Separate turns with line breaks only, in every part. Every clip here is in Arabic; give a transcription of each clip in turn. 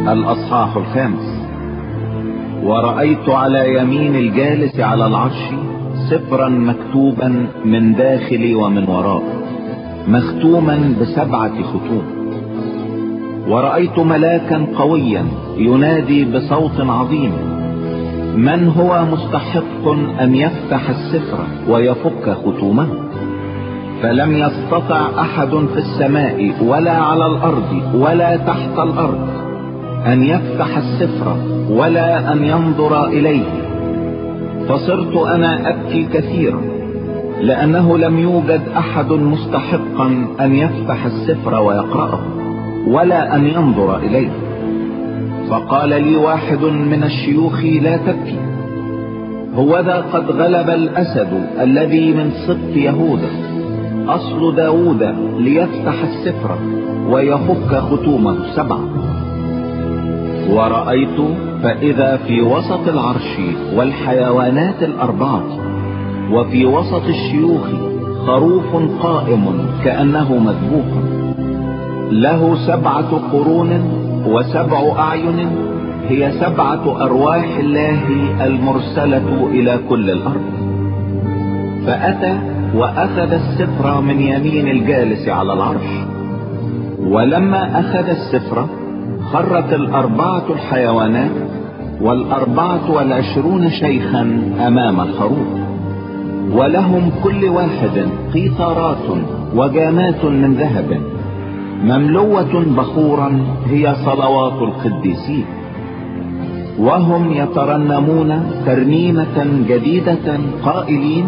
الأصحاح 5. ورأيت على يمين الجالس على العرش سفرا مكتوبا من داخل ومن وراء، مختوما ب7 ختوم. ورأيت ملاكا قويا ينادي بصوت عظيم: من هو مستحق أن يفتح السفر ويفك ختومه؟ فلم يستطع أحد في السماء ولا على الأرض ولا تحت الأرض أن يفتح السفر ولا أن ينظر إليه. فصرت أنا أبكي كثيرا، لأنه لم يوجد أحد مستحقا أن يفتح السفر ويقرأه ولا أن ينظر إليه. فقال لي واحد من الشيوخ: لا تبكي، هوذا قد غلب الأسد الذي من سبط يهوذا، أصل داود، ليفتح السفر ويفك ختومه 7. ورأيت فإذا في وسط العرش والحيوانات 4 وفي وسط الشيوخ خروف قائم كأنه مذبوح، له 7 قرون و7 أعين، هي 7 أرواح الله المرسلة إلى كل الأرض. فأتى وأخذ السفر من يمين الجالس على العرش. ولما أخذ السفر خرت 4 الحيوانات وال24 شيخا أمام الخروف، ولهم كل واحد قيثارات وجامات من ذهب مملوة بخورا، هي صلوات القديسين. وهم يترنمون ترنيمة جديدة قائلين: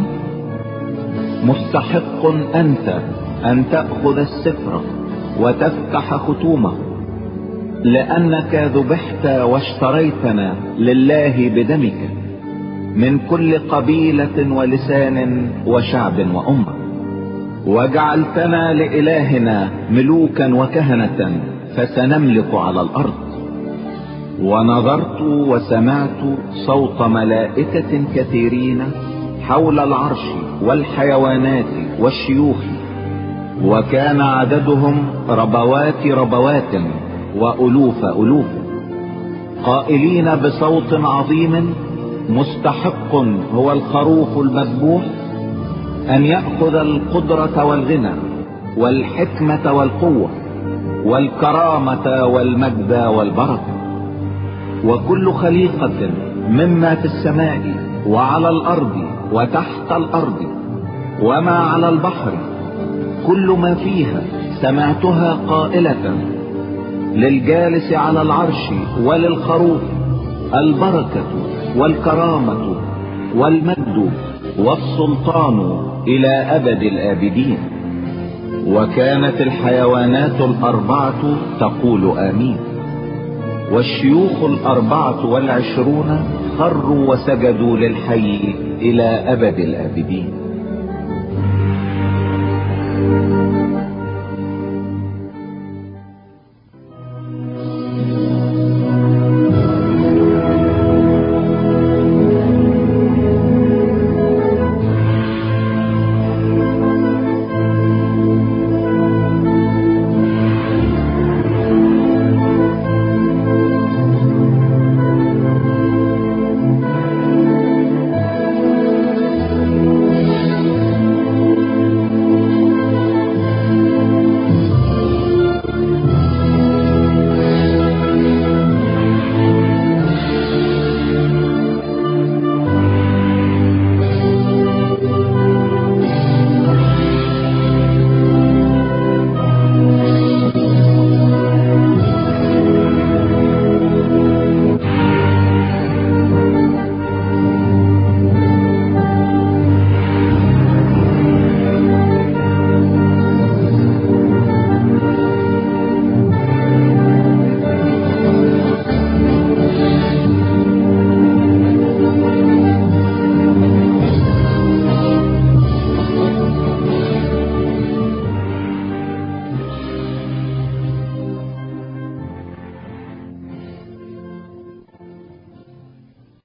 مستحق أنت أن تأخذ السفر وتفتح ختومه، لأنك ذبحت واشتريتنا لله بدمك من كل قبيلة ولسان وشعب وأمة، وجعلتنا لإلهنا ملوكا وكهنة، فسنملك على الأرض. ونظرت وسمعت صوت ملائكة كثيرين حول العرش والحيوانات والشيوخ، وكان عددهم ربوات ربوات وألوف ألوف، قائلين بصوت عظيم: مستحق هو الخروف المذبوح أن يأخذ القدرة والغنى والحكمة والقوة والكرامة والمجد والبركة. وكل خليقة مما في السماء وعلى الأرض وتحت الأرض وما على البحر، كل ما فيها، سمعتها قائلة: للجالس على العرش وللخروف البركة والكرامة والمجد والسلطان إلى أبد الآبدين. وكانت الحيوانات 4 تقول آمين، والشيوخ 24 خروا وسجدوا للحي إلى أبد الآبدين.